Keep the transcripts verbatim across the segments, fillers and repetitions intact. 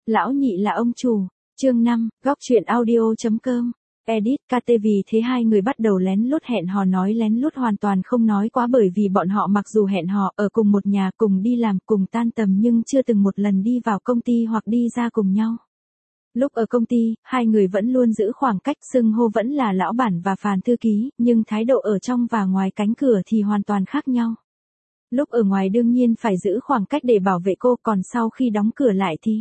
Lão nhị là ông chủ. Chương năm, góc truyện audio.com. Edit, ca tê vì thế hai người bắt đầu lén lút hẹn hò, nói lén lút hoàn toàn không nói quá, bởi vì bọn họ mặc dù hẹn hò ở cùng một nhà, cùng đi làm, cùng tan tầm, nhưng chưa từng một lần đi vào công ty hoặc đi ra cùng nhau. Lúc ở công ty, hai người vẫn luôn giữ khoảng cách, xưng hô vẫn là lão bản và Phàn thư ký, nhưng thái độ ở trong và ngoài cánh cửa thì hoàn toàn khác nhau. Lúc ở ngoài đương nhiên phải giữ khoảng cách để bảo vệ cô, còn sau khi đóng cửa lại thì...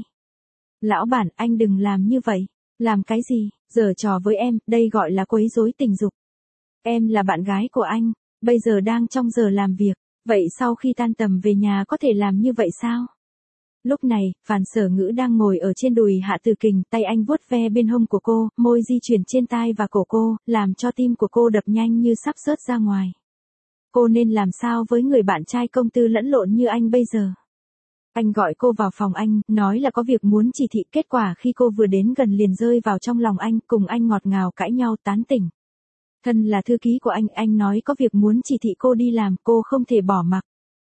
Lão bản, anh đừng làm như vậy. Làm cái gì? Giở trò với em, đây gọi là quấy rối tình dục. Em là bạn gái của anh, bây giờ đang trong giờ làm việc, vậy sau khi tan tầm về nhà có thể làm như vậy sao? Lúc này, Phàn Sở Ngữ đang ngồi ở trên đùi Hạ Từ Kình, tay anh vuốt ve bên hông của cô, môi di chuyển trên tai và cổ cô, làm cho tim của cô đập nhanh như sắp rớt ra ngoài. Cô nên làm sao với người bạn trai công tư lẫn lộn như anh bây giờ? Anh gọi cô vào phòng anh, nói là có việc muốn chỉ thị, kết quả khi cô vừa đến gần liền rơi vào trong lòng anh, cùng anh ngọt ngào cãi nhau tán tỉnh. Thân là thư ký của anh, anh nói có việc muốn chỉ thị cô đi làm, cô không thể bỏ mặc.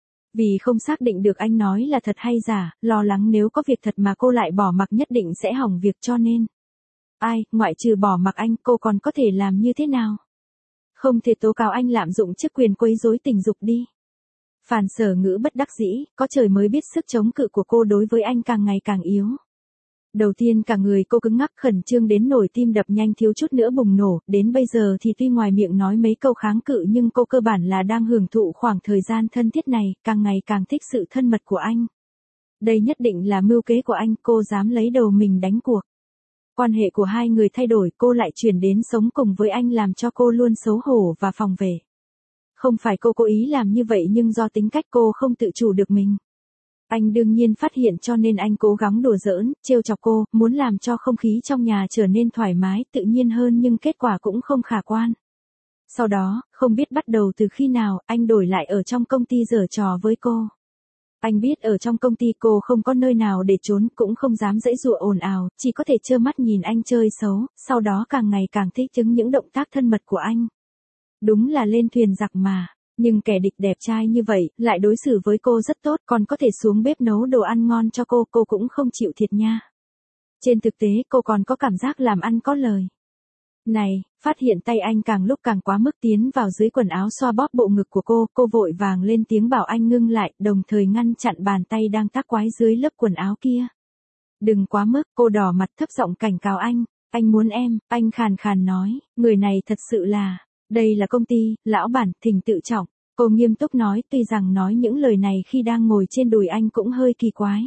Vì không xác định được anh nói là thật hay giả, lo lắng nếu có việc thật mà cô lại bỏ mặc nhất định sẽ hỏng việc, cho nên. Ai, ngoại trừ bỏ mặc anh, cô còn có thể làm như thế nào? Không thể tố cáo anh lạm dụng chức quyền quấy rối tình dục đi. Phàn Sở Ngữ bất đắc dĩ, có trời mới biết sức chống cự của cô đối với anh càng ngày càng yếu. Đầu tiên cả người cô cứng ngắc, khẩn trương đến nổi tim đập nhanh, thiếu chút nữa bùng nổ, đến bây giờ thì tuy ngoài miệng nói mấy câu kháng cự nhưng cô cơ bản là đang hưởng thụ khoảng thời gian thân thiết này, càng ngày càng thích sự thân mật của anh. Đây nhất định là mưu kế của anh, cô dám lấy đầu mình đánh cuộc. Quan hệ của hai người thay đổi, cô lại chuyển đến sống cùng với anh làm cho cô luôn xấu hổ và phòng vệ. Không phải cô cố ý làm như vậy nhưng do tính cách cô không tự chủ được mình. Anh đương nhiên phát hiện cho nên anh cố gắng đùa giỡn, trêu chọc cô, muốn làm cho không khí trong nhà trở nên thoải mái, tự nhiên hơn nhưng kết quả cũng không khả quan. Sau đó, không biết bắt đầu từ khi nào, anh đổi lại ở trong công ty giở trò với cô. Anh biết ở trong công ty cô không có nơi nào để trốn, cũng không dám giãy giụa ồn ào, chỉ có thể trơ mắt nhìn anh chơi xấu, sau đó càng ngày càng thích chứng những động tác thân mật của anh. Đúng là lên thuyền giặc mà, nhưng kẻ địch đẹp trai như vậy, lại đối xử với cô rất tốt, còn có thể xuống bếp nấu đồ ăn ngon cho cô, cô cũng không chịu thiệt nha. Trên thực tế cô còn có cảm giác làm ăn có lời. Này, phát hiện tay anh càng lúc càng quá mức tiến vào dưới quần áo xoa bóp bộ ngực của cô, cô vội vàng lên tiếng bảo anh ngưng lại, đồng thời ngăn chặn bàn tay đang tác quái dưới lớp quần áo kia. Đừng quá mức, cô đỏ mặt thấp giọng cảnh cáo anh, anh muốn em, anh khàn khàn nói, người này thật sự là... Đây là công ty, lão bản, thỉnh tự trọng. Cô nghiêm túc nói, tuy rằng nói những lời này khi đang ngồi trên đùi anh cũng hơi kỳ quái.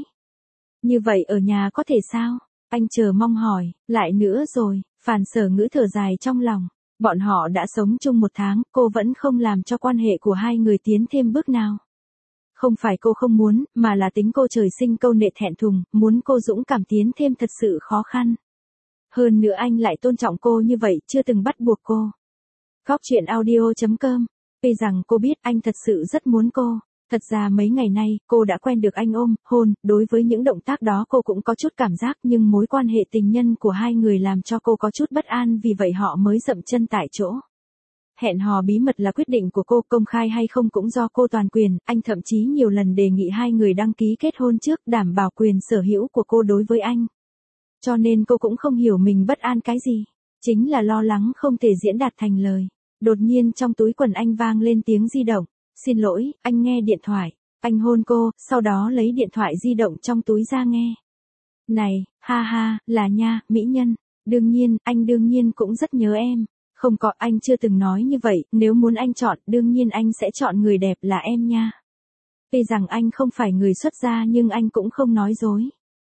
Như vậy ở nhà có thể sao? Anh chờ mong hỏi, lại nữa rồi, Phàn Sở Ngữ thở dài trong lòng. Bọn họ đã sống chung một tháng, cô vẫn không làm cho quan hệ của hai người tiến thêm bước nào. Không phải cô không muốn, mà là tính cô trời sinh câu nệ thẹn thùng, muốn cô dũng cảm tiến thêm thật sự khó khăn. Hơn nữa anh lại tôn trọng cô như vậy, chưa từng bắt buộc cô. Góc truyện audio.com. Tuy rằng cô biết anh thật sự rất muốn cô, thật ra mấy ngày nay, cô đã quen được anh ôm, hôn, đối với những động tác đó cô cũng có chút cảm giác, nhưng mối quan hệ tình nhân của hai người làm cho cô có chút bất an, vì vậy họ mới dậm chân tại chỗ. Hẹn hò bí mật là quyết định của cô, công khai hay không cũng do cô toàn quyền, anh thậm chí nhiều lần đề nghị hai người đăng ký kết hôn trước, đảm bảo quyền sở hữu của cô đối với anh. Cho nên cô cũng không hiểu mình bất an cái gì, chính là lo lắng không thể diễn đạt thành lời. Đột nhiên trong túi quần anh vang lên tiếng di động. Xin lỗi, anh nghe điện thoại. Anh hôn cô, sau đó lấy điện thoại di động trong túi ra nghe. Này, ha ha, là nha, mỹ nhân. Đương nhiên, anh đương nhiên cũng rất nhớ em. Không có, anh chưa từng nói như vậy, nếu muốn anh chọn, đương nhiên anh sẽ chọn người đẹp là em nha. Tuy rằng anh không phải người xuất gia nhưng anh cũng không nói dối.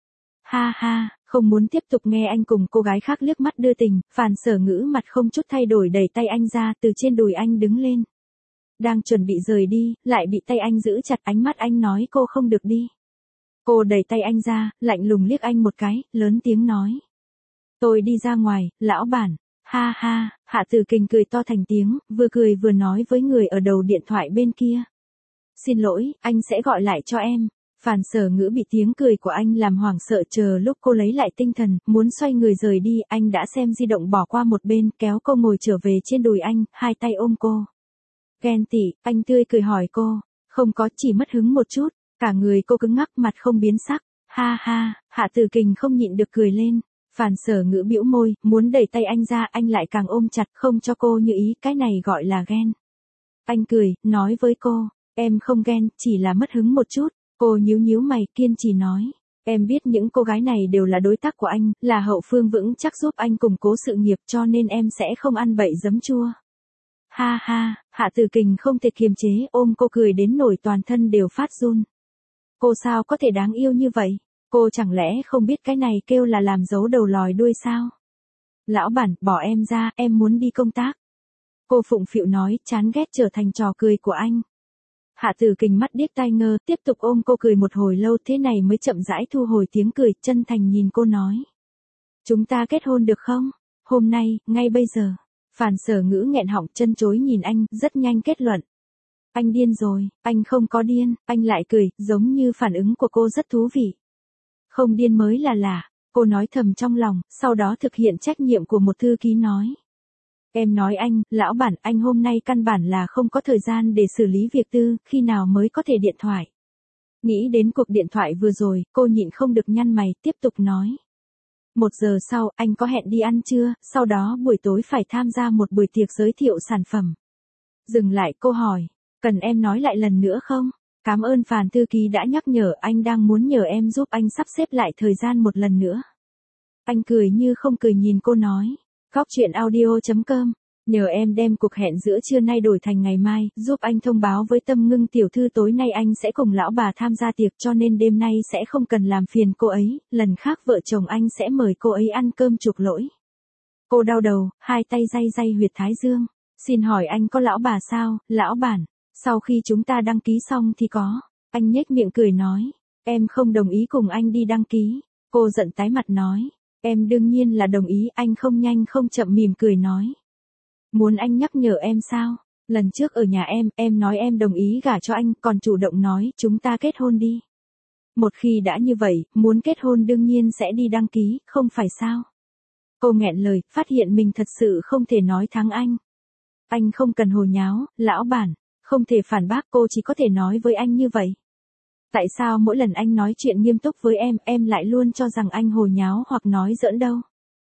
Ha ha. Không muốn tiếp tục nghe anh cùng cô gái khác liếc mắt đưa tình, Phàn Sở Ngữ mặt không chút thay đổi đẩy tay anh ra, từ trên đùi anh đứng lên. Đang chuẩn bị rời đi, lại bị tay anh giữ chặt, ánh mắt anh nói cô không được đi. Cô đẩy tay anh ra, lạnh lùng liếc anh một cái, lớn tiếng nói. Tôi đi ra ngoài, lão bản. Ha ha, Hạ Từ Kình cười to thành tiếng, vừa cười vừa nói với người ở đầu điện thoại bên kia. Xin lỗi, anh sẽ gọi lại cho em. Phàn Sở Ngữ bị tiếng cười của anh làm hoảng sợ, chờ lúc cô lấy lại tinh thần, muốn xoay người rời đi, anh đã xem di động bỏ qua một bên, kéo cô ngồi trở về trên đùi anh, hai tay ôm cô. Ghen tị, anh tươi cười hỏi cô, không có, chỉ mất hứng một chút, cả người cô cứng ngắc, mặt không biến sắc. Ha ha, Hạ Tử Kình không nhịn được cười lên. Phàn Sở Ngữ bĩu môi, muốn đẩy tay anh ra, anh lại càng ôm chặt không cho cô như ý, cái này gọi là ghen. Anh cười, nói với cô, em không ghen, chỉ là mất hứng một chút. Cô nhíu nhíu mày, kiên trì nói, em biết những cô gái này đều là đối tác của anh, là hậu phương vững chắc giúp anh củng cố sự nghiệp, cho nên em sẽ không ăn bậy giấm chua. Ha ha, Hạ Tử Kình không thể kiềm chế, ôm cô cười đến nổi toàn thân đều phát run. Cô sao có thể đáng yêu như vậy? Cô chẳng lẽ không biết cái này kêu là làm giấu đầu lòi đuôi sao? Lão bản, bỏ em ra, em muốn đi công tác. Cô phụng phịu nói, chán ghét trở thành trò cười của anh. Hạ Tử Kình mắt điếc tai ngơ, tiếp tục ôm cô cười một hồi lâu, thế này mới chậm rãi thu hồi tiếng cười, chân thành nhìn cô nói. Chúng ta kết hôn được không? Hôm nay, ngay bây giờ. Phàn Sở Ngữ nghẹn họng chân chối nhìn anh, rất nhanh kết luận. Anh điên rồi, anh không có điên, anh lại cười, giống như phản ứng của cô rất thú vị. Không điên mới là lạ, cô nói thầm trong lòng, sau đó thực hiện trách nhiệm của một thư ký nói. Em nói anh, lão bản, anh hôm nay căn bản là không có thời gian để xử lý việc tư, khi nào mới có thể điện thoại. Nghĩ đến cuộc điện thoại vừa rồi, cô nhịn không được nhăn mày, tiếp tục nói. Một giờ sau, anh có hẹn đi ăn trưa, sau đó buổi tối phải tham gia một buổi tiệc giới thiệu sản phẩm. Dừng lại, cô hỏi, cần em nói lại lần nữa không? Cảm ơn Phàn thư ký đã nhắc nhở, anh đang muốn nhờ em giúp anh sắp xếp lại thời gian một lần nữa. Anh cười như không cười nhìn cô nói, góc chuyện audio chấm com, nhờ em đem cuộc hẹn giữa trưa nay đổi thành ngày mai, giúp anh thông báo với Tâm Ngưng tiểu thư tối nay anh sẽ cùng lão bà tham gia tiệc cho nên đêm nay sẽ không cần làm phiền cô ấy, lần khác vợ chồng anh sẽ mời cô ấy ăn cơm chuộc lỗi. Cô đau đầu, hai tay day day huyệt thái dương, xin hỏi anh có lão bà sao, lão bản? Sau khi chúng ta đăng ký xong thì có. Anh nhếch miệng cười nói. Em không đồng ý cùng anh đi đăng ký. Cô giận tái mặt nói. Em đương nhiên là đồng ý, anh không nhanh không chậm mỉm cười nói. Muốn anh nhắc nhở em sao? Lần trước ở nhà em, em nói em đồng ý gả cho anh, còn chủ động nói chúng ta kết hôn đi. Một khi đã như vậy, muốn kết hôn đương nhiên sẽ đi đăng ký, không phải sao? Cô nghẹn lời, phát hiện mình thật sự không thể nói thắng anh. Anh không cần hồ nháo, lão bản. Không thể phản bác, cô chỉ có thể nói với anh như vậy. Tại sao mỗi lần anh nói chuyện nghiêm túc với em, em lại luôn cho rằng anh hồ nháo hoặc nói giỡn đâu?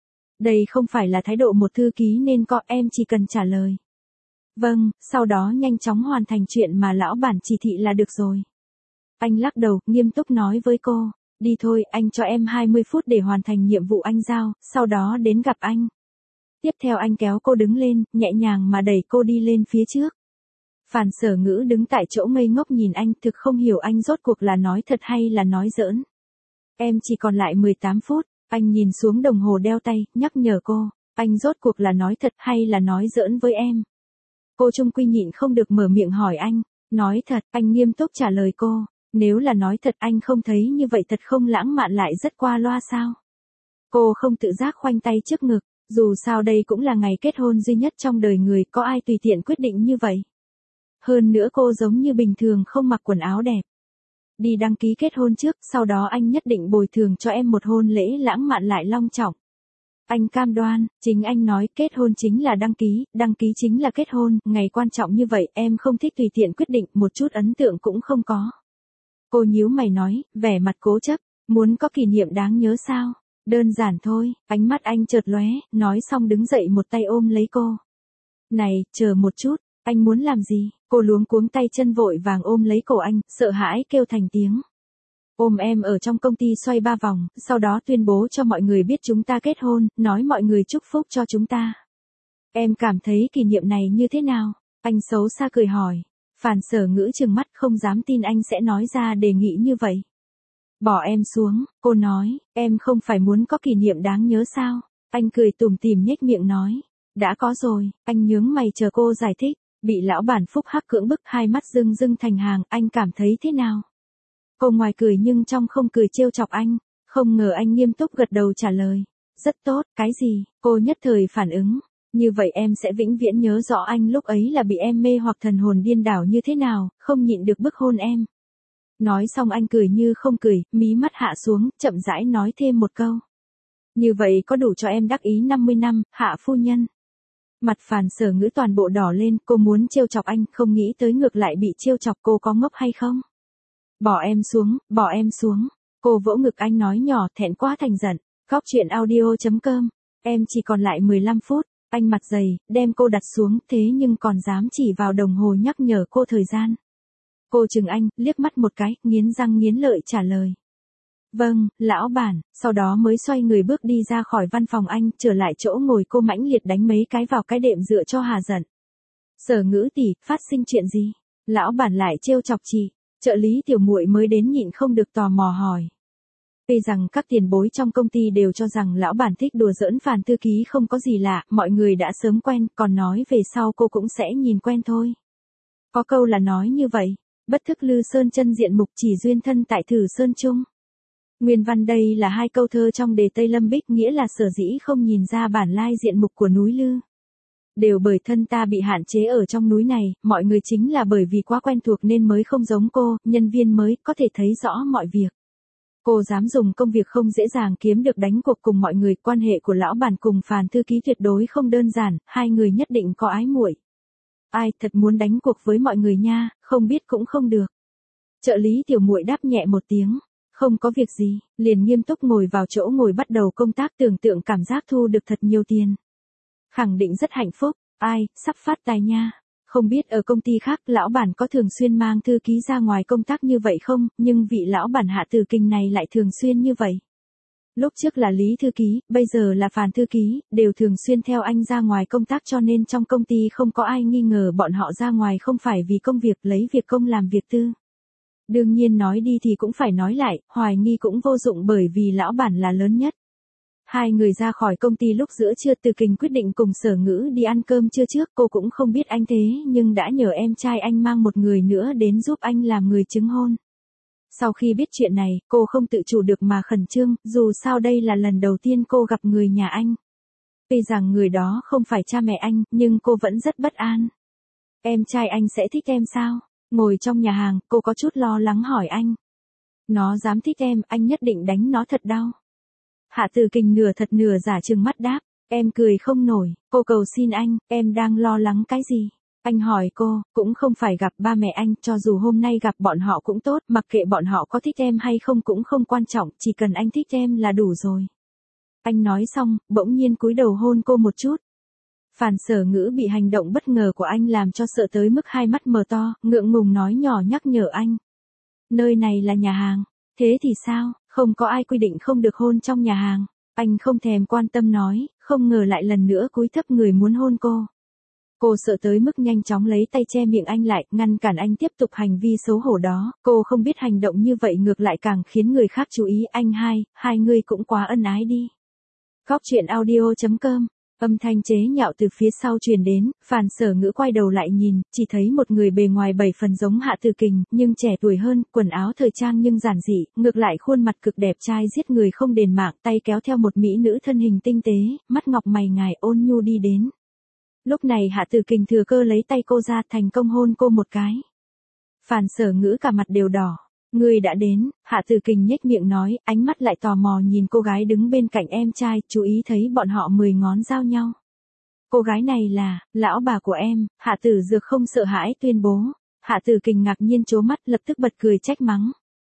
Đây không phải là thái độ một thư ký nên có, em chỉ cần trả lời. Vâng, sau đó nhanh chóng hoàn thành chuyện mà lão bản chỉ thị là được rồi. Anh lắc đầu, nghiêm túc nói với cô, đi thôi, anh cho em hai mươi phút để hoàn thành nhiệm vụ anh giao, sau đó đến gặp anh. Tiếp theo anh kéo cô đứng lên, nhẹ nhàng mà đẩy cô đi lên phía trước. Phàn Sở Ngữ đứng tại chỗ ngây ngốc nhìn anh, thực không hiểu anh rốt cuộc là nói thật hay là nói giỡn. Em chỉ còn lại mười tám phút, anh nhìn xuống đồng hồ đeo tay, nhắc nhở cô, anh rốt cuộc là nói thật hay là nói giỡn với em. Cô chung quy nhịn không được mở miệng hỏi anh, nói thật, anh nghiêm túc trả lời cô, nếu là nói thật anh không thấy như vậy thật không lãng mạn lại rất qua loa sao. Cô không tự giác khoanh tay trước ngực, dù sao đây cũng là ngày kết hôn duy nhất trong đời người, có ai tùy tiện quyết định như vậy. Hơn nữa cô giống như bình thường không mặc quần áo đẹp. Đi đăng ký kết hôn trước, sau đó anh nhất định bồi thường cho em một hôn lễ lãng mạn lại long trọng. Anh cam đoan, chính anh nói kết hôn chính là đăng ký, đăng ký chính là kết hôn, ngày quan trọng như vậy em không thích tùy tiện quyết định, một chút ấn tượng cũng không có. Cô nhíu mày nói, vẻ mặt cố chấp, muốn có kỷ niệm đáng nhớ sao? Đơn giản thôi, ánh mắt anh chợt lóe, nói xong đứng dậy một tay ôm lấy cô. Này, chờ một chút, anh muốn làm gì? Cô luống cuống tay chân vội vàng ôm lấy cổ anh, sợ hãi kêu thành tiếng. Ôm em ở trong công ty xoay ba vòng, sau đó tuyên bố cho mọi người biết chúng ta kết hôn, nói mọi người chúc phúc cho chúng ta. Em cảm thấy kỷ niệm này như thế nào? Anh xấu xa cười hỏi. Phàn Sở Ngữ trừng mắt không dám tin anh sẽ nói ra đề nghị như vậy. Bỏ em xuống, cô nói, em không phải muốn có kỷ niệm đáng nhớ sao? Anh cười tủm tỉm nhếch miệng nói. Đã có rồi, anh nhướng mày chờ cô giải thích. Bị lão bản phúc hắc cưỡng bức, hai mắt rưng rưng thành hàng, anh cảm thấy thế nào? Cô ngoài cười nhưng trong không cười trêu chọc anh, không ngờ anh nghiêm túc gật đầu trả lời. Rất tốt, cái gì? Cô nhất thời phản ứng. Như vậy em sẽ vĩnh viễn nhớ rõ anh lúc ấy là bị em mê hoặc thần hồn điên đảo như thế nào, không nhịn được bức hôn em. Nói xong anh cười như không cười, mí mắt hạ xuống, chậm rãi nói thêm một câu. Như vậy có đủ cho em đắc ý năm mươi năm, hạ phu nhân. Mặt Phàn Sở Ngữ toàn bộ đỏ lên, cô muốn trêu chọc anh, không nghĩ tới ngược lại bị trêu chọc, cô có ngốc hay không? Bỏ em xuống, bỏ em xuống. Cô vỗ ngực anh nói nhỏ, thẹn quá thành giận. Góc chuyện audio chấm com. Em chỉ còn lại mười lăm phút. Anh mặt dày, đem cô đặt xuống, thế nhưng còn dám chỉ vào đồng hồ nhắc nhở cô thời gian. Cô chừng anh, liếc mắt một cái, nghiến răng nghiến lợi trả lời. Vâng, lão bản, sau đó mới xoay người bước đi ra khỏi văn phòng anh, trở lại chỗ ngồi cô mãnh liệt đánh mấy cái vào cái đệm dựa cho hà giận. Sở Ngữ tỷ, phát sinh chuyện gì? Lão bản lại trêu chọc chị. Trợ lý tiểu muội mới đến nhịn không được tò mò hỏi. Tuy rằng các tiền bối trong công ty đều cho rằng lão bản thích đùa giỡn Phàn thư ký không có gì lạ, mọi người đã sớm quen, còn nói về sau cô cũng sẽ nhìn quen thôi. Có câu là nói như vậy, bất thức lư sơn chân diện mục chỉ duyên thân tại thử sơn chung. Nguyên văn đây là hai câu thơ trong đề Tây Lâm Bích, nghĩa là sở dĩ không nhìn ra bản lai diện mục của núi Lư. Đều bởi thân ta bị hạn chế ở trong núi này, mọi người chính là bởi vì quá quen thuộc nên mới không giống cô, nhân viên mới có thể thấy rõ mọi việc. Cô dám dùng công việc không dễ dàng kiếm được đánh cuộc cùng mọi người, quan hệ của lão bản cùng Phàn thư ký tuyệt đối không đơn giản, hai người nhất định có ái muội. Ai thật muốn đánh cuộc với mọi người nha, không biết cũng không được. Trợ lý tiểu muội đáp nhẹ một tiếng, không có việc gì, liền nghiêm túc ngồi vào chỗ ngồi bắt đầu công tác, tưởng tượng cảm giác thu được thật nhiều tiền. Khẳng định rất hạnh phúc, ai, sắp phát tài nha. Không biết ở công ty khác lão bản có thường xuyên mang thư ký ra ngoài công tác như vậy không, nhưng vị lão bản Hạ Tử Kình này lại thường xuyên như vậy. Lúc trước là Lý thư ký, bây giờ là Phàn thư ký, đều thường xuyên theo anh ra ngoài công tác, cho nên trong công ty không có ai nghi ngờ bọn họ ra ngoài không phải vì công việc, lấy việc công làm việc tư. Đương nhiên nói đi thì cũng phải nói lại, hoài nghi cũng vô dụng bởi vì lão bản là lớn nhất. Hai người ra khỏi công ty lúc giữa trưa, Từ Kình quyết định cùng Sở Ngữ đi ăn cơm trưa trước, cô cũng không biết anh thế nhưng đã nhờ em trai anh mang một người nữa đến giúp anh làm người chứng hôn. Sau khi biết chuyện này, cô không tự chủ được mà khẩn trương, dù sao đây là lần đầu tiên cô gặp người nhà anh. Tuy rằng người đó không phải cha mẹ anh, nhưng cô vẫn rất bất an. Em trai anh sẽ thích em sao? Ngồi trong nhà hàng, cô có chút lo lắng hỏi anh. Nó dám thích em, anh nhất định đánh nó thật đau. Hạ Tử Kình nửa thật nửa giả trừng mắt đáp, em cười không nổi, cô cầu xin anh, em đang lo lắng cái gì? Anh hỏi cô, cũng không phải gặp ba mẹ anh, cho dù hôm nay gặp bọn họ cũng tốt, mặc kệ bọn họ có thích em hay không cũng không quan trọng, chỉ cần anh thích em là đủ rồi. Anh nói xong, bỗng nhiên cúi đầu hôn cô một chút. Phàn Sở Ngữ bị hành động bất ngờ của anh làm cho sợ tới mức hai mắt mở to, ngượng ngùng nói nhỏ nhắc nhở anh. Nơi này là nhà hàng, thế thì sao, không có ai quy định không được hôn trong nhà hàng. Anh không thèm quan tâm nói, không ngờ lại lần nữa cúi thấp người muốn hôn cô. Cô sợ tới mức nhanh chóng lấy tay che miệng anh lại, ngăn cản anh tiếp tục hành vi xấu hổ đó. Cô không biết hành động như vậy ngược lại càng khiến người khác chú ý. Anh hai, hai người cũng quá ân ái đi. Góc chuyện audio chấm com. Âm thanh chế nhạo từ phía sau truyền đến, Phàn Sở Ngữ quay đầu lại nhìn, chỉ thấy một người bề ngoài bảy phần giống Hạ Tử Kình, nhưng trẻ tuổi hơn, quần áo thời trang nhưng giản dị, ngược lại khuôn mặt cực đẹp trai giết người không đền mạng, tay kéo theo một mỹ nữ thân hình tinh tế, mắt ngọc mày ngài ôn nhu đi đến. Lúc này Hạ Tử Kình thừa cơ lấy tay cô ra, thành công hôn cô một cái. Phàn Sở Ngữ cả mặt đều đỏ. Người đã đến, Hạ Tử Kình nhếch miệng nói, ánh mắt lại tò mò nhìn cô gái đứng bên cạnh em trai, chú ý thấy bọn họ mười ngón giao nhau. Cô gái này là, lão bà của em, Hạ Tử Dược không sợ hãi tuyên bố. Hạ Tử Kình ngạc nhiên trố mắt, lập tức bật cười trách mắng.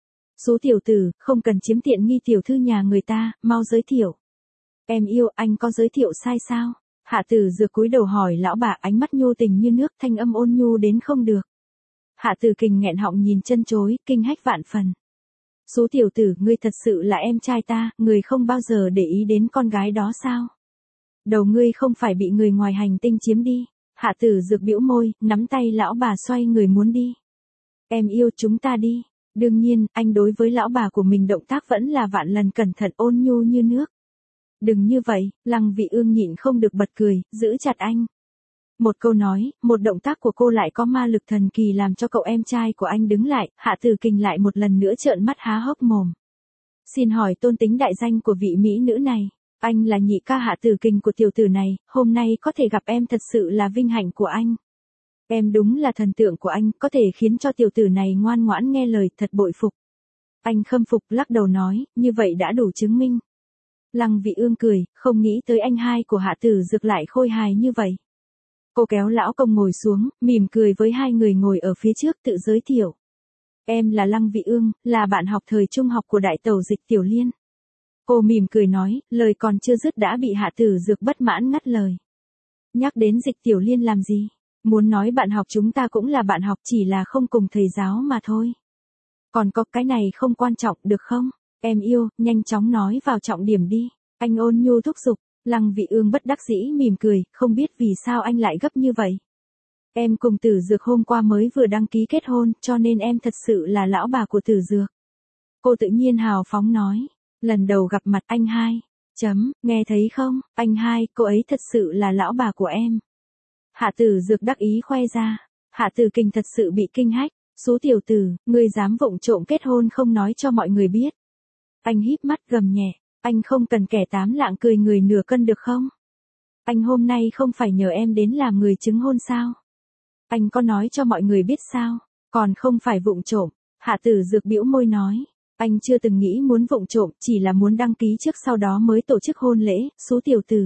Số tiểu tử, không cần chiếm tiện nghi tiểu thư nhà người ta, mau giới thiệu. Em yêu, anh có giới thiệu sai sao? Hạ Tử Dược cúi đầu hỏi lão bà, ánh mắt nhu tình như nước, thanh âm ôn nhu đến không được. Hạ Tử Kình nghẹn họng nhìn chân chối, kinh hách vạn phần. Số tiểu tử, ngươi thật sự là em trai ta, người không bao giờ để ý đến con gái đó sao? Đầu ngươi không phải bị người ngoài hành tinh chiếm đi. Hạ Tử Dược bĩu môi, nắm tay lão bà xoay người muốn đi. Em yêu, chúng ta đi. Đương nhiên, anh đối với lão bà của mình động tác vẫn là vạn lần cẩn thận ôn nhu như nước. Đừng như vậy, Lăng Vị Ương nhịn không được bật cười, giữ chặt anh. Một câu nói, một động tác của cô lại có ma lực thần kỳ làm cho cậu em trai của anh đứng lại, Hạ Tử Kình lại một lần nữa trợn mắt há hốc mồm. Xin hỏi tôn tính đại danh của vị mỹ nữ này, anh là nhị ca Hạ Tử Kình của tiểu tử này, hôm nay có thể gặp em thật sự là vinh hạnh của anh. Em đúng là thần tượng của anh, có thể khiến cho tiểu tử này ngoan ngoãn nghe lời, thật bội phục. Anh khâm phục lắc đầu nói, như vậy đã đủ chứng minh. Lăng Vị Ương cười, không nghĩ tới anh hai của Hạ Tử Dược lại khôi hài như vậy. Cô kéo lão công ngồi xuống, mỉm cười với hai người ngồi ở phía trước tự giới thiệu. Em là Lăng Vị Ương, là bạn học thời trung học của đại tẩu Dịch Tiểu Liên. Cô mỉm cười nói, lời còn chưa dứt đã bị Hạ Tử Dược bất mãn ngắt lời. Nhắc đến Dịch Tiểu Liên làm gì? Muốn nói bạn học chúng ta cũng là bạn học, chỉ là không cùng thầy giáo mà thôi. Còn có cái này không quan trọng được không? Em yêu, nhanh chóng nói vào trọng điểm đi. Anh ôn nhu thúc giục. Lăng Vị Ương bất đắc dĩ mỉm cười, không biết vì sao anh lại gấp như vậy. Em cùng Tử Dược hôm qua mới vừa đăng ký kết hôn, cho nên em thật sự là lão bà của Tử Dược. Cô tự nhiên hào phóng nói. Lần đầu gặp mặt anh hai. Chấm, nghe thấy không, anh hai, cô ấy thật sự là lão bà của em. Hạ Tử Dược đắc ý khoe ra. Hạ Tử Kình thật sự bị kinh hách. Số tiểu tử, ngươi dám vụng trộm kết hôn không nói cho mọi người biết. Anh híp mắt gầm nhẹ. Anh không cần kẻ tám lạng cười người nửa cân được không? Anh hôm nay không phải nhờ em đến làm người chứng hôn sao? Anh có nói cho mọi người biết sao? Còn không phải vụng trộm. Hạ Tử Dược bĩu môi nói. Anh chưa từng nghĩ muốn vụng trộm, chỉ là muốn đăng ký trước sau đó mới tổ chức hôn lễ, số tiểu tử.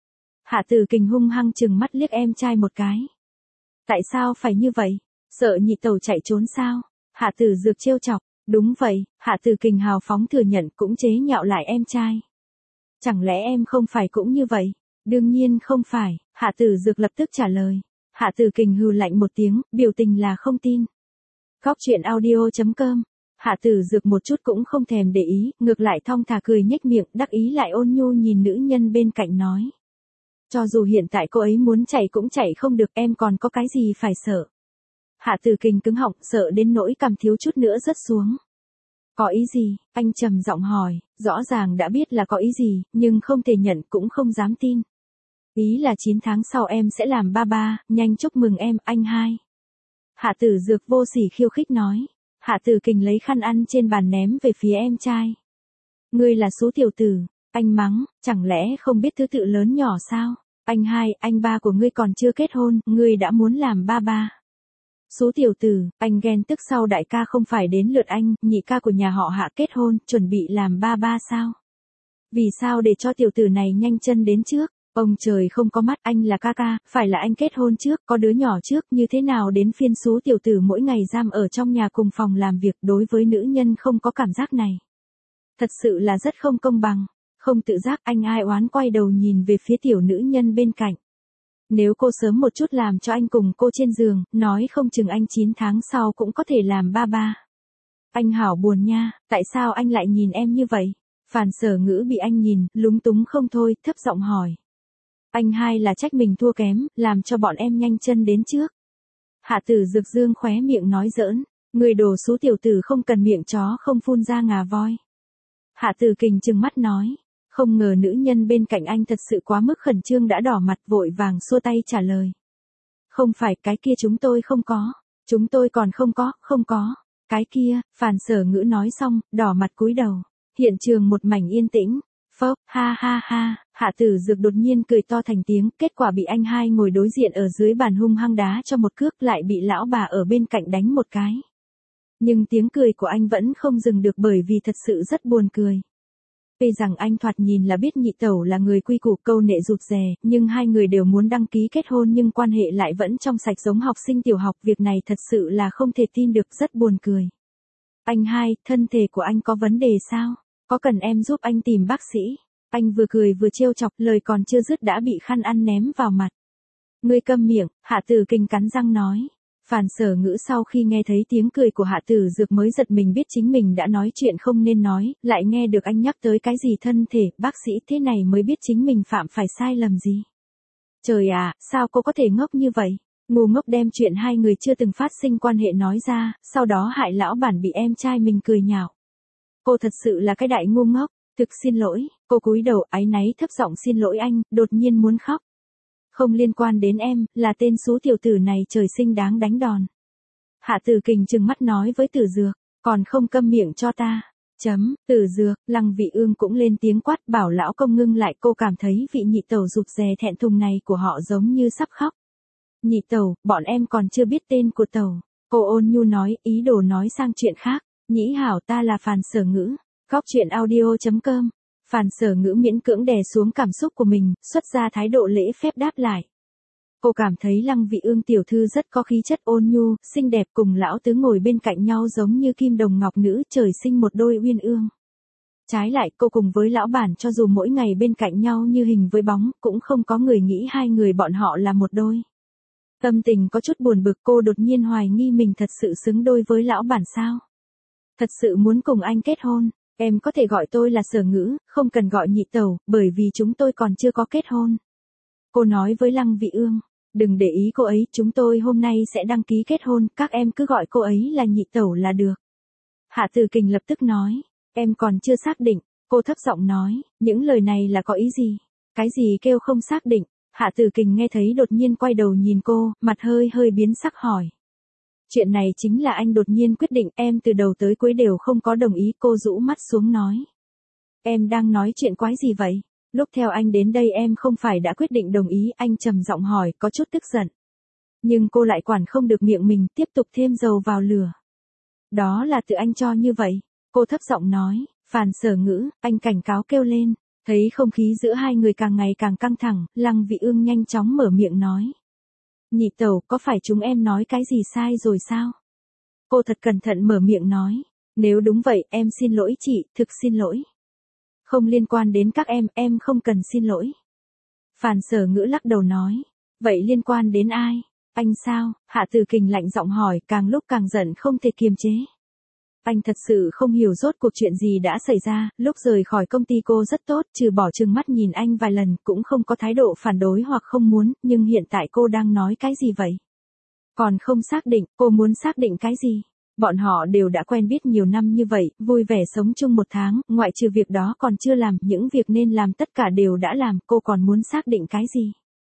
Hạ Tử Kình hung hăng chừng mắt liếc em trai một cái. Tại sao phải như vậy? Sợ nhị tẩu chạy trốn sao? Hạ Tử Dược trêu chọc. Đúng vậy, Hạ Tử Kình hào phóng thừa nhận cũng chế nhạo lại em trai. Chẳng lẽ em không phải cũng như vậy? Đương nhiên không phải, Hạ Tử Dược lập tức trả lời. Hạ Tử Kình hừ lạnh một tiếng, biểu tình là không tin. Góc truyện audio chấm com. Hạ Tử Dược một chút cũng không thèm để ý, ngược lại thong thả cười nhếch miệng, đắc ý lại ôn nhu nhìn nữ nhân bên cạnh nói. Cho dù hiện tại cô ấy muốn chạy cũng chạy không được, em còn có cái gì phải sợ. Hạ Tử Kình cứng họng, sợ đến nỗi cằm thiếu chút nữa rớt xuống. Có ý gì? Anh trầm giọng hỏi, rõ ràng đã biết là có ý gì, nhưng không thể nhận cũng không dám tin. Ý là chín tháng sau em sẽ làm ba ba, nhanh chúc mừng em, anh hai. Hạ Tử Dược vô sỉ khiêu khích nói. Hạ Tử Kình lấy khăn ăn trên bàn ném về phía em trai. Ngươi là số tiểu tử, anh mắng, chẳng lẽ không biết thứ tự lớn nhỏ sao? Anh hai, anh ba của ngươi còn chưa kết hôn, ngươi đã muốn làm ba ba. Số tiểu tử, anh ghen tức sau đại ca không phải đến lượt anh, nhị ca của nhà họ Hạ kết hôn, chuẩn bị làm ba ba sao? Vì sao để cho tiểu tử này nhanh chân đến trước? Ông trời không có mắt, anh là ca ca, phải là anh kết hôn trước, có đứa nhỏ trước, như thế nào đến phiên số tiểu tử mỗi ngày giam ở trong nhà cùng phòng làm việc, đối với nữ nhân không có cảm giác này. Thật sự là rất không công bằng. Không tự giác anh ai oán quay đầu nhìn về phía tiểu nữ nhân bên cạnh. Nếu cô sớm một chút làm cho anh cùng cô trên giường, nói không chừng anh chín tháng sau cũng có thể làm ba ba. Anh hảo buồn nha, tại sao anh lại nhìn em như vậy? Phàn Sở Ngữ bị anh nhìn, lúng túng không thôi, thấp giọng hỏi. Anh hai là trách mình thua kém, làm cho bọn em nhanh chân đến trước. Hạ Tử Dược dương khóe miệng nói giỡn, người đồ số tiểu tử không cần miệng chó không phun ra ngà voi. Hạ Tử Kình trừng mắt nói. Không ngờ nữ nhân bên cạnh anh thật sự quá mức khẩn trương đã đỏ mặt vội vàng xua tay trả lời. Không phải, cái kia chúng tôi không có. Chúng tôi còn không có, không có. Cái kia, Phàn Sở Ngữ nói xong, đỏ mặt cúi đầu. Hiện trường một mảnh yên tĩnh. Phốc, ha ha ha, Hạ Tử Dược đột nhiên cười to thành tiếng, kết quả bị anh hai ngồi đối diện ở dưới bàn hung hăng đá cho một cước, lại bị lão bà ở bên cạnh đánh một cái. Nhưng tiếng cười của anh vẫn không dừng được bởi vì thật sự rất buồn cười. Tuy rằng anh thoạt nhìn là biết nhị tẩu là người quy củ câu nệ rụt rè, nhưng hai người đều muốn đăng ký kết hôn nhưng quan hệ lại vẫn trong sạch giống học sinh tiểu học, việc này thật sự là không thể tin được, rất buồn cười. Anh hai, thân thể của anh có vấn đề sao? Có cần em giúp anh tìm bác sĩ? Anh vừa cười vừa trêu chọc, lời còn chưa dứt đã bị khăn ăn ném vào mặt. Ngươi câm miệng, Hạ Tử Kình cắn răng nói. Phàn Sở Ngữ sau khi nghe thấy tiếng cười của Hạ Tử Dược mới giật mình biết chính mình đã nói chuyện không nên nói, lại nghe được anh nhắc tới cái gì thân thể, bác sĩ, thế này mới biết chính mình phạm phải sai lầm gì. Trời à, sao cô có thể ngốc như vậy? Ngu ngốc đem chuyện hai người chưa từng phát sinh quan hệ nói ra, sau đó hại lão bản bị em trai mình cười nhạo. Cô thật sự là cái đại ngu ngốc, thực xin lỗi, cô cúi đầu áy náy thấp giọng xin lỗi anh, đột nhiên muốn khóc. Không liên quan đến em, là tên số tiểu tử này trời sinh đáng đánh đòn. Hạ Tử Kình trừng mắt nói với Tử Dược, còn không câm miệng cho ta. Chấm, Tử Dược, Lăng Vị Ương cũng lên tiếng quát bảo lão công ngưng lại, cô cảm thấy vị nhị tẩu rụt rè thẹn thùng này của họ giống như sắp khóc. Nhị tẩu, bọn em còn chưa biết tên của tẩu. Cô ôn nhu nói, ý đồ nói sang chuyện khác. Nhĩ hảo, ta là Phàn Sở Ngữ. Góc truyện audio chấm com. Phàn Sở Ngữ miễn cưỡng đè xuống cảm xúc của mình, xuất ra thái độ lễ phép đáp lại. Cô cảm thấy Lăng Vị Ương tiểu thư rất có khí chất ôn nhu, xinh đẹp, cùng lão tứ ngồi bên cạnh nhau giống như kim đồng ngọc nữ, trời sinh một đôi uyên ương. Trái lại, cô cùng với lão bản cho dù mỗi ngày bên cạnh nhau như hình với bóng, cũng không có người nghĩ hai người bọn họ là một đôi. Tâm tình có chút buồn bực, cô đột nhiên hoài nghi mình thật sự xứng đôi với lão bản sao? Thật sự muốn cùng anh kết hôn, em có thể gọi tôi là Sở Ngữ, không cần gọi nhị tẩu, bởi vì chúng tôi còn chưa có kết hôn. Cô nói với Lăng Vị Ương, đừng để ý cô ấy, chúng tôi hôm nay sẽ đăng ký kết hôn, các em cứ gọi cô ấy là nhị tẩu là được. Hạ Tử Kình lập tức nói, em còn chưa xác định, cô thấp giọng nói, những lời này là có ý gì? Cái gì kêu không xác định? Hạ Tử Kình nghe thấy đột nhiên quay đầu nhìn cô, mặt hơi hơi biến sắc hỏi. Chuyện này chính là anh đột nhiên quyết định, em từ đầu tới cuối đều không có đồng ý, cô rũ mắt xuống nói. Em đang nói chuyện quái gì vậy? Lúc theo anh đến đây em không phải đã quyết định đồng ý, anh trầm giọng hỏi, có chút tức giận. Nhưng cô lại quản không được miệng mình, tiếp tục thêm dầu vào lửa. Đó là tự anh cho như vậy. Cô thấp giọng nói, Phàn Sở Ngữ, anh cảnh cáo kêu lên. Thấy không khí giữa hai người càng ngày càng căng thẳng, Lăng Vị Ương nhanh chóng mở miệng nói. Nhị tẩu, có phải chúng em nói cái gì sai rồi sao? Cô thật cẩn thận mở miệng nói. Nếu đúng vậy, em xin lỗi chị, thực xin lỗi. Không liên quan đến các em, em không cần xin lỗi. Phàn Sở Ngữ lắc đầu nói. Vậy liên quan đến ai? Anh sao? Hạ Tử Kình lạnh giọng hỏi, càng lúc càng giận không thể kiềm chế. Anh thật sự không hiểu rốt cuộc chuyện gì đã xảy ra, lúc rời khỏi công ty cô rất tốt, trừ bỏ trừng mắt nhìn anh vài lần, cũng không có thái độ phản đối hoặc không muốn, nhưng hiện tại cô đang nói cái gì vậy? Còn không xác định, cô muốn xác định cái gì? Bọn họ đều đã quen biết nhiều năm như vậy, vui vẻ sống chung một tháng, ngoại trừ việc đó còn chưa làm, những việc nên làm tất cả đều đã làm, cô còn muốn xác định cái gì?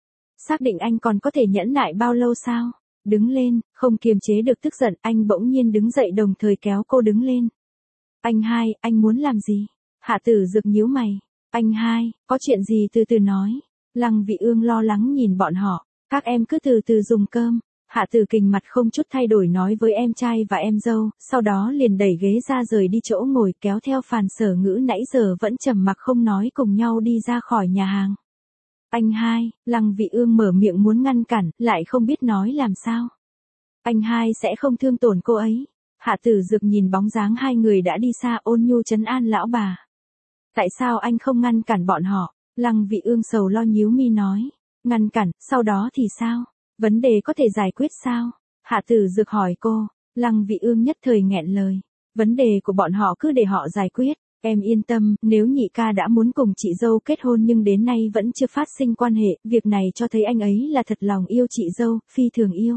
Xác định anh còn có thể nhẫn nại bao lâu sao? Đứng lên, không kiềm chế được tức giận, anh bỗng nhiên đứng dậy đồng thời kéo cô đứng lên. Anh hai, anh muốn làm gì? Hạ Tử Dực nhíu mày. Anh hai, có chuyện gì từ từ nói. Lăng Vị Ương lo lắng nhìn bọn họ. Các em cứ từ từ dùng cơm. Hạ Tử Kình mặt không chút thay đổi nói với em trai và em dâu, sau đó liền đẩy ghế ra rời đi chỗ ngồi, kéo theo Phàn Sở Ngữ nãy giờ vẫn trầm mặc không nói cùng nhau đi ra khỏi nhà hàng. Anh hai, Lăng Vị Ương mở miệng muốn ngăn cản, lại không biết nói làm sao. Anh hai sẽ không thương tổn cô ấy. Hạ Tử Dực nhìn bóng dáng hai người đã đi xa, ôn nhu trấn an lão bà. Tại sao anh không ngăn cản bọn họ? Lăng Vị Ương sầu lo nhíu mi nói. Ngăn cản, sau đó thì sao? Vấn đề có thể giải quyết sao? Hạ Tử Dực hỏi cô. Lăng Vị Ương nhất thời nghẹn lời. Vấn đề của bọn họ cứ để họ giải quyết. Em yên tâm, nếu nhị ca đã muốn cùng chị dâu kết hôn nhưng đến nay vẫn chưa phát sinh quan hệ, việc này cho thấy anh ấy là thật lòng yêu chị dâu, phi thường yêu.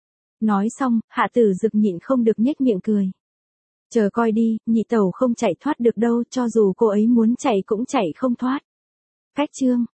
Nói xong, Hạ Tử Dực nhịn không được nhếch miệng cười. Chờ coi đi, nhị tẩu không chạy thoát được đâu, cho dù cô ấy muốn chạy cũng chạy không thoát. Cách chương